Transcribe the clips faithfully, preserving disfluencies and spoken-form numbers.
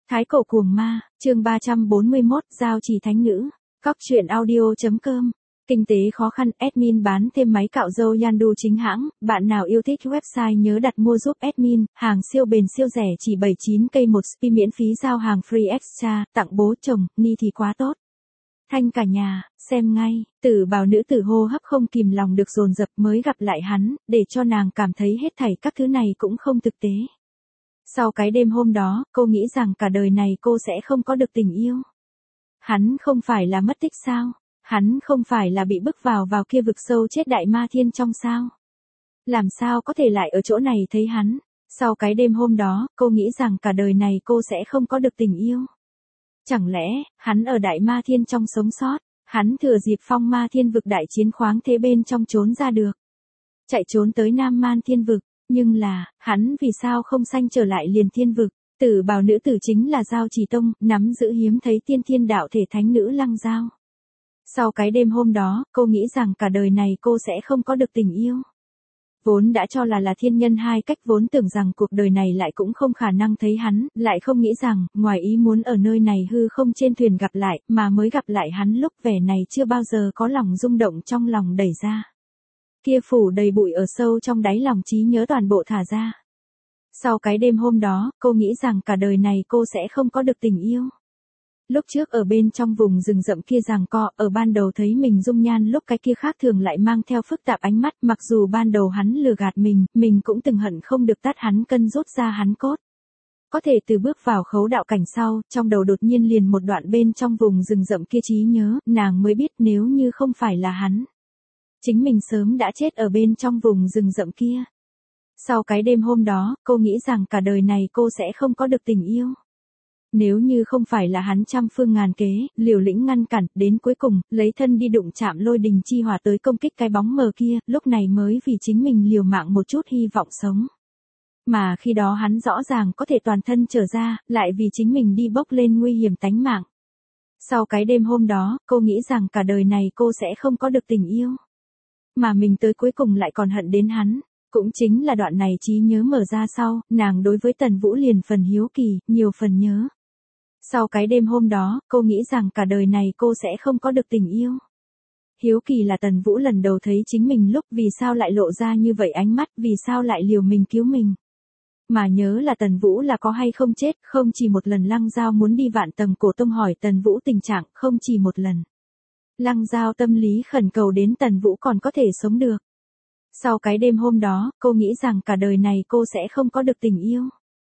Thái cổ cuồng ma, chương ba trăm bốn mươi mốt, giao trì thánh nữ. Cóc truyện audio chấm com. Kinh tế khó khăn, admin bán thêm máy cạo râu Yandu chính hãng, bạn nào yêu thích website nhớ đặt mua giúp admin, hàng siêu bền siêu rẻ chỉ bảy mươi chín cây một spi miễn phí giao hàng free extra, tặng bố chồng, ni thì quá tốt. Thanh cả nhà, xem ngay, Tử Bào nữ tử hô hấp không kìm lòng được dồn dập mới gặp lại hắn, để cho nàng cảm thấy hết thảy các thứ này cũng không thực tế. Sau cái đêm hôm đó, cô nghĩ rằng cả đời này cô sẽ không có được tình yêu. Hắn không phải là mất tích sao? Hắn không phải là bị bức vào vào kia vực sâu chết đại ma thiên trong sao? Làm sao có thể lại ở chỗ này thấy hắn? Sau cái đêm hôm đó, cô nghĩ rằng cả đời này cô sẽ không có được tình yêu. Chẳng lẽ, hắn ở đại ma thiên trong sống sót, hắn thừa dịp phong ma thiên vực đại chiến khoáng thế bên trong trốn ra được. Chạy trốn tới Nam Man thiên vực. Nhưng là, hắn vì sao không sanh trở lại liền thiên vực? Tử Bào nữ tử chính là Giao Trì Tông, nắm giữ hiếm thấy tiên thiên đạo thể thánh nữ Lăng Giao. Sau cái đêm hôm đó, cô nghĩ rằng cả đời này cô sẽ không có được tình yêu. Vốn đã cho là là thiên nhân hai cách, vốn tưởng rằng cuộc đời này lại cũng không khả năng thấy hắn, lại không nghĩ rằng, ngoài ý muốn ở nơi này hư không trên thuyền gặp lại, mà mới gặp lại hắn lúc vẻ này chưa bao giờ có lòng rung động trong lòng đẩy ra. Kia phủ đầy bụi ở sâu trong đáy lòng trí nhớ toàn bộ thả ra. Sau cái đêm hôm đó, cô nghĩ rằng cả đời này cô sẽ không có được tình yêu. Lúc trước ở bên trong vùng rừng rậm kia giằng co, ở ban đầu thấy mình dung nhan lúc cái kia khác thường lại mang theo phức tạp ánh mắt, mặc dù ban đầu hắn lừa gạt mình, mình cũng từng hận không được tát hắn cân rút ra hắn cốt. Có thể từ bước vào khấu đạo cảnh sau, trong đầu đột nhiên liền một đoạn bên trong vùng rừng rậm kia trí nhớ, nàng mới biết nếu như không phải là hắn. Chính mình sớm đã chết ở bên trong vùng rừng rậm kia. Sau cái đêm hôm đó, cô nghĩ rằng cả đời này cô sẽ không có được tình yêu. Nếu như không phải là hắn trăm phương ngàn kế, liều lĩnh ngăn cản, đến cuối cùng, lấy thân đi đụng chạm lôi đình chi hỏa tới công kích cái bóng mờ kia, lúc này mới vì chính mình liều mạng một chút hy vọng sống. Mà khi đó hắn rõ ràng có thể toàn thân trở ra, lại vì chính mình đi bốc lên nguy hiểm tánh mạng. Sau cái đêm hôm đó, cô nghĩ rằng cả đời này cô sẽ không có được tình yêu. Mà mình tới cuối cùng lại còn hận đến hắn. Cũng chính là đoạn này trí nhớ mở ra sau, nàng đối với Tần Vũ liền phần hiếu kỳ, nhiều phần nhớ. Sau cái đêm hôm đó, cô nghĩ rằng cả đời này cô sẽ không có được tình yêu. Hiếu kỳ là Tần Vũ lần đầu thấy chính mình lúc vì sao lại lộ ra như vậy ánh mắt, vì sao lại liều mình cứu mình. Mà nhớ là Tần Vũ là có hay không chết, không chỉ một lần Lăng Giao muốn đi Vạn Tầng Cổ Tông hỏi Tần Vũ tình trạng, không chỉ một lần. Lăng Giao tâm lý khẩn cầu đến Tần Vũ còn có thể sống được. Sau cái đêm hôm đó, cô nghĩ rằng cả đời này cô sẽ không có được tình yêu.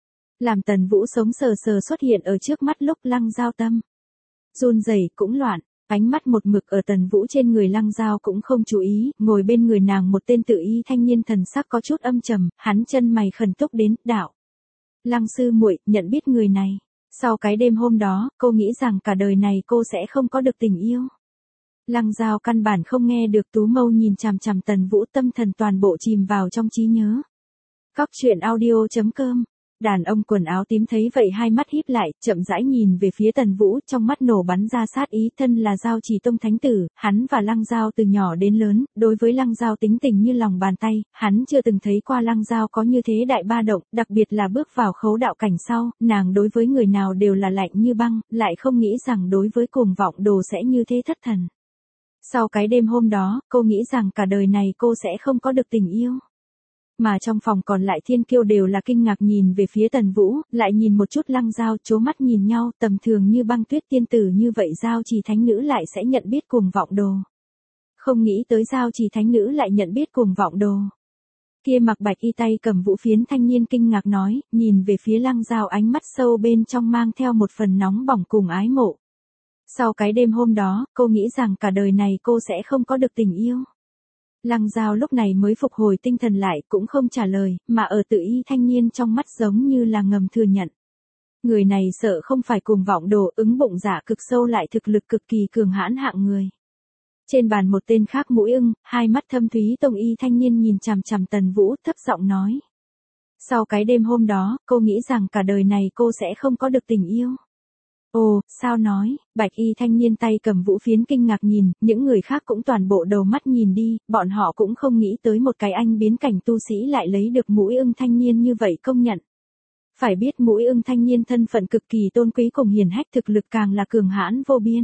Làm Tần Vũ sống sờ sờ xuất hiện ở trước mắt lúc Lăng Giao tâm run rẩy cũng loạn, ánh mắt một mực ở Tần Vũ trên người Lăng Giao cũng không chú ý, ngồi bên người nàng một tên tự y thanh niên thần sắc có chút âm trầm, hắn chân mày khẩn túc đến, đạo. Lăng sư muội, nhận biết người này. Sau cái đêm hôm đó, cô nghĩ rằng cả đời này cô sẽ không có được tình yêu. Lăng Giao căn bản không nghe được, tú mâu nhìn chằm chằm Tần Vũ, tâm thần toàn bộ chìm vào trong trí nhớ. Cóc truyện audio chấm com. Đàn ông quần áo tím thấy vậy hai mắt híp lại, chậm rãi nhìn về phía Tần Vũ, trong mắt nổ bắn ra sát ý, thân là Giao Trì Tông thánh tử, hắn và Lăng Giao từ nhỏ đến lớn, đối với Lăng Giao tính tình như lòng bàn tay, hắn chưa từng thấy qua Lăng Giao có như thế đại ba động, đặc biệt là bước vào khấu đạo cảnh sau, nàng đối với người nào đều là lạnh như băng, lại không nghĩ rằng đối với cuồng vọng đồ sẽ như thế thất thần. Sau cái đêm hôm đó, cô nghĩ rằng cả đời này cô sẽ không có được tình yêu. Mà trong phòng còn lại thiên kiêu đều là kinh ngạc nhìn về phía Tần Vũ, lại nhìn một chút Lăng Giao, chố mắt nhìn nhau, tầm thường như băng tuyết tiên tử như vậy Giao Trì thánh nữ lại sẽ nhận biết cuồng vọng đồ. Không nghĩ tới Giao Trì thánh nữ lại nhận biết cuồng vọng đồ. Kia mặc bạch y tay cầm vũ phiến thanh niên kinh ngạc nói, nhìn về phía Lăng Giao ánh mắt sâu bên trong mang theo một phần nóng bỏng cùng ái mộ. Sau cái đêm hôm đó, cô nghĩ rằng cả đời này cô sẽ không có được tình yêu. Lăng Giao lúc này mới phục hồi tinh thần lại, cũng không trả lời, mà ở tự y thanh niên trong mắt giống như là ngầm thừa nhận. Người này sợ không phải cuồng vọng đồ, ứng bụng giả cực sâu lại thực lực cực kỳ cường hãn hạng người. Trên bàn một tên khác mũi ưng, hai mắt thâm thúy tông y thanh niên nhìn chằm chằm Tần Vũ, thấp giọng nói. Sau cái đêm hôm đó, cô nghĩ rằng cả đời này cô sẽ không có được tình yêu. Ồ, sao nói, bạch y thanh niên tay cầm vũ phiến kinh ngạc nhìn, những người khác cũng toàn bộ đầu mắt nhìn đi, bọn họ cũng không nghĩ tới một cái anh biến cảnh tu sĩ lại lấy được mũi ưng thanh niên như vậy công nhận. Phải biết Mũi Ưng thanh niên thân phận cực kỳ tôn quý cùng hiển hách, thực lực càng là cường hãn vô biên.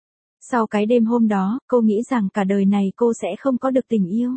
Sau cái đêm hôm đó, cô nghĩ rằng cả đời này cô sẽ không có được tình yêu.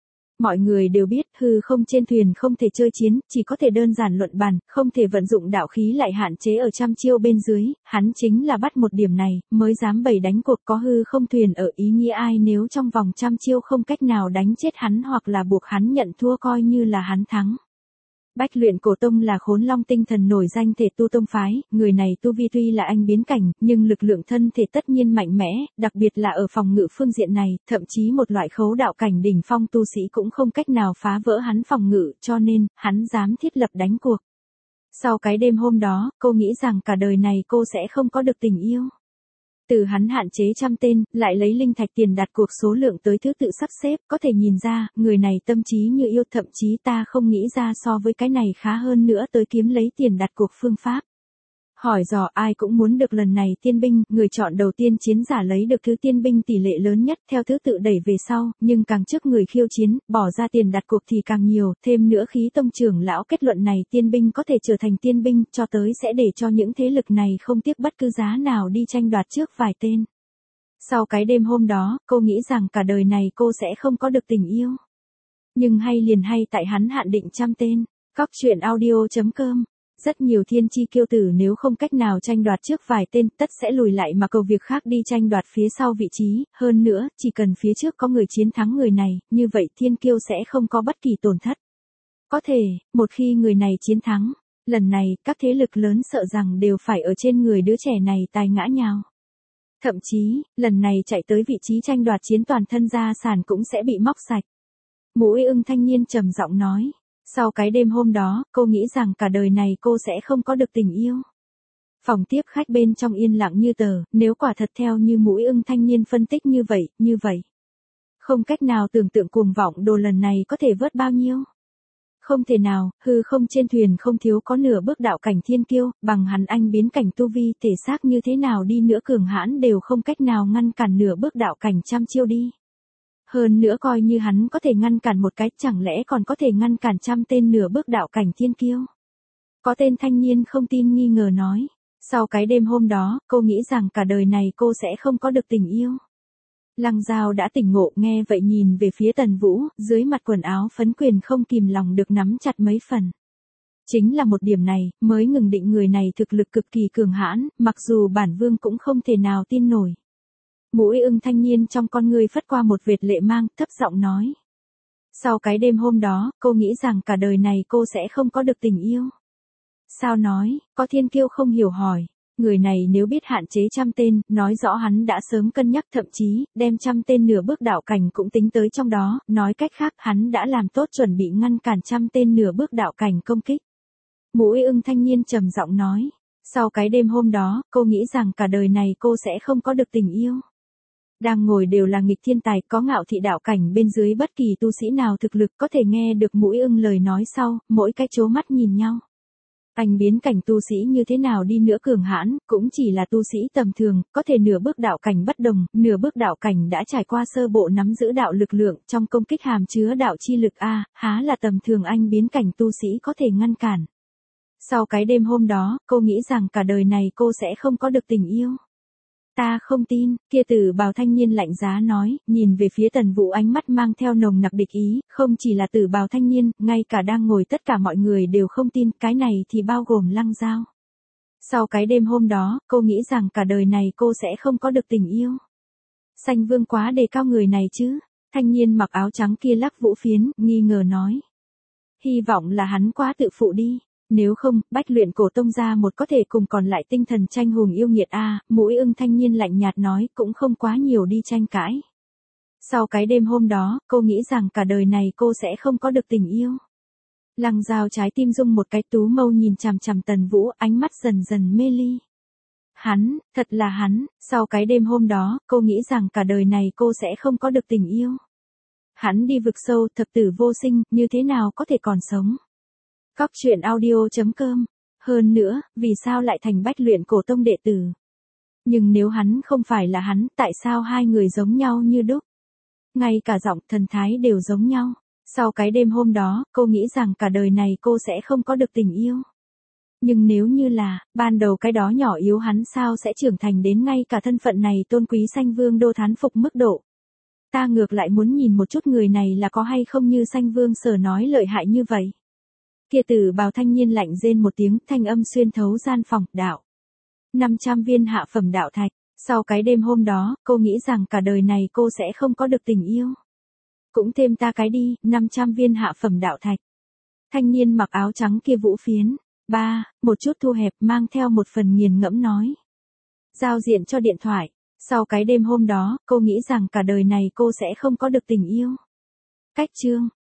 Mọi người đều biết hư không trên thuyền không thể chơi chiến, chỉ có thể đơn giản luận bàn, không thể vận dụng đạo khí lại hạn chế ở trăm chiêu bên dưới, hắn chính là bắt một điểm này, mới dám bày đánh cuộc có hư không thuyền ở, ý nghĩa ai nếu trong vòng trăm chiêu không cách nào đánh chết hắn hoặc là buộc hắn nhận thua coi như là hắn thắng. Bách Luyện Cổ Tông là Khốn Long tinh thần nổi danh thể tu tông phái, người này tu vi tuy là anh biến cảnh, nhưng lực lượng thân thể tất nhiên mạnh mẽ, đặc biệt là ở phòng ngự phương diện này, thậm chí một loại khấu đạo cảnh đỉnh phong tu sĩ cũng không cách nào phá vỡ hắn phòng ngự, cho nên, hắn dám thiết lập đánh cuộc. Sau cái đêm hôm đó, cô nghĩ rằng cả đời này cô sẽ không có được tình yêu. Từ hắn hạn chế trăm tên, lại lấy linh thạch tiền đặt cuộc số lượng tới thứ tự sắp xếp, có thể nhìn ra, người này tâm trí như yêu, thậm chí ta không nghĩ ra so với cái này khá hơn nữa tới kiếm lấy tiền đặt cuộc phương pháp. Hỏi dò ai cũng muốn được lần này tiên binh, người chọn đầu tiên chiến giả lấy được thứ tiên binh tỷ lệ lớn nhất theo thứ tự đẩy về sau, nhưng càng trước người khiêu chiến, bỏ ra tiền đặt cuộc thì càng nhiều, thêm nữa khí tông trưởng lão kết luận này tiên binh có thể trở thành tiên binh, cho tới sẽ để cho những thế lực này không tiếc bất cứ giá nào đi tranh đoạt trước vài tên. Sau cái đêm hôm đó, cô nghĩ rằng cả đời này cô sẽ không có được tình yêu. Nhưng hay liền hay tại hắn hạn định trăm tên, Cóc truyện audio chấm com. Rất nhiều thiên chi kiêu tử nếu không cách nào tranh đoạt trước vài tên, tất sẽ lùi lại mà cầu việc khác đi tranh đoạt phía sau vị trí, hơn nữa, chỉ cần phía trước có người chiến thắng người này, như vậy thiên kiêu sẽ không có bất kỳ tổn thất. Có thể, một khi người này chiến thắng, lần này, các thế lực lớn sợ rằng đều phải ở trên người đứa trẻ này tài ngã nhào. Thậm chí, lần này chạy tới vị trí tranh đoạt chiến toàn thân gia sản cũng sẽ bị móc sạch. Mũi Ưng thanh niên trầm giọng nói. Sau cái đêm hôm đó, cô nghĩ rằng cả đời này cô sẽ không có được tình yêu. Phòng tiếp khách bên trong yên lặng như tờ, nếu quả thật theo như Mũi Ưng thanh niên phân tích như vậy, như vậy. Không cách nào tưởng tượng cuồng vọng đồ lần này có thể vớt bao nhiêu. Không thể nào, hư không trên thuyền không thiếu có nửa bước đạo cảnh thiên kiêu, bằng hắn anh biến cảnh tu vi thể xác như thế nào đi nữa cường hãn đều không cách nào ngăn cản nửa bước đạo cảnh trăm chiêu đi. Hơn nữa coi như hắn có thể ngăn cản một cái, chẳng lẽ còn có thể ngăn cản trăm tên nửa bước đạo cảnh thiên kiêu. Có tên thanh niên không tin nghi ngờ nói. Sau cái đêm hôm đó, cô nghĩ rằng cả đời này cô sẽ không có được tình yêu. Lăng Giao đã tỉnh ngộ, nghe vậy nhìn về phía Tần Vũ, dưới mặt quần áo phấn quyền không kìm lòng được nắm chặt mấy phần. Chính là một điểm này, mới ngừng định người này thực lực cực kỳ cường hãn, mặc dù bản vương cũng không thể nào tin nổi. Mũi Ưng thanh niên trong con người phất qua một vệt lệ mang, thấp giọng nói. Sau cái đêm hôm đó, cô nghĩ rằng cả đời này cô sẽ không có được tình yêu. Sao nói, có thiên kiêu không hiểu hỏi. Người này nếu biết hạn chế trăm tên, nói rõ hắn đã sớm cân nhắc, thậm chí, đem trăm tên nửa bước đạo cảnh cũng tính tới trong đó, nói cách khác hắn đã làm tốt chuẩn bị ngăn cản trăm tên nửa bước đạo cảnh công kích. Mũi Ưng thanh niên trầm giọng nói. Sau cái đêm hôm đó, cô nghĩ rằng cả đời này cô sẽ không có được tình yêu. Đang ngồi đều là nghịch thiên tài, có ngạo thị đạo cảnh bên dưới bất kỳ tu sĩ nào thực lực có thể nghe được Mũi Ưng lời nói sau, mỗi cái chố mắt nhìn nhau. Anh biến cảnh tu sĩ như thế nào đi nữa cường hãn, cũng chỉ là tu sĩ tầm thường, có thể nửa bước đạo cảnh bất đồng, nửa bước đạo cảnh đã trải qua sơ bộ nắm giữ đạo lực lượng, trong công kích hàm chứa đạo chi lực a, há là tầm thường anh biến cảnh tu sĩ có thể ngăn cản. Sau cái đêm hôm đó, cô nghĩ rằng cả đời này cô sẽ không có được tình yêu. Ta không tin, kia Tử Bào thanh niên lạnh giá nói, nhìn về phía Tần Vũ ánh mắt mang theo nồng nặc địch ý, không chỉ là Tử Bào thanh niên, ngay cả đang ngồi tất cả mọi người đều không tin, cái này thì bao gồm Lăng Giao. Sau cái đêm hôm đó, cô nghĩ rằng cả đời này cô sẽ không có được tình yêu. Sanh Vương quá đề cao người này chứ, thanh niên mặc áo trắng kia lắc vũ phiến, nghi ngờ nói. Hy vọng là hắn quá tự phụ đi. Nếu không, Bách Luyện Cổ Tông ra một có thể cùng còn lại tinh thần tranh hùng yêu nghiệt a, Mũi Ưng thanh niên lạnh nhạt nói, cũng không quá nhiều đi tranh cãi. Sau cái đêm hôm đó, cô nghĩ rằng cả đời này cô sẽ không có được tình yêu. Lăng Giao trái tim rung một cái, tú mâu nhìn chằm chằm Tần Vũ, ánh mắt dần dần mê ly. Hắn, thật là hắn, sau cái đêm hôm đó, cô nghĩ rằng cả đời này cô sẽ không có được tình yêu. Hắn đi vực sâu, thập tử vô sinh, như thế nào có thể còn sống. Cóc truyện audio chấm com. Hơn nữa, vì sao lại thành Bách Luyện Cổ Tông đệ tử? Nhưng nếu hắn không phải là hắn, tại sao hai người giống nhau như đúc? Ngay cả giọng, thần thái đều giống nhau. Sau cái đêm hôm đó, cô nghĩ rằng cả đời này cô sẽ không có được tình yêu. Nhưng nếu như là, ban đầu cái đó nhỏ yếu hắn sao sẽ trưởng thành đến ngay cả thân phận này tôn quý Sanh Vương đô thán phục mức độ. Ta ngược lại muốn nhìn một chút người này là có hay không như Sanh Vương Sở nói lợi hại như vậy. Kia tử bào thanh niên lạnh rên một tiếng, thanh âm xuyên thấu gian phòng, đạo. năm trăm viên hạ phẩm đạo thạch. Sau cái đêm hôm đó, cô nghĩ rằng cả đời này cô sẽ không có được tình yêu. Cũng thêm ta cái đi, năm trăm viên hạ phẩm đạo thạch. Thanh niên mặc áo trắng kia vũ phiến. Ba, một chút thu hẹp mang theo một phần nghiền ngẫm nói. Giao diện cho điện thoại. Sau cái đêm hôm đó, cô nghĩ rằng cả đời này cô sẽ không có được tình yêu. Cách chương.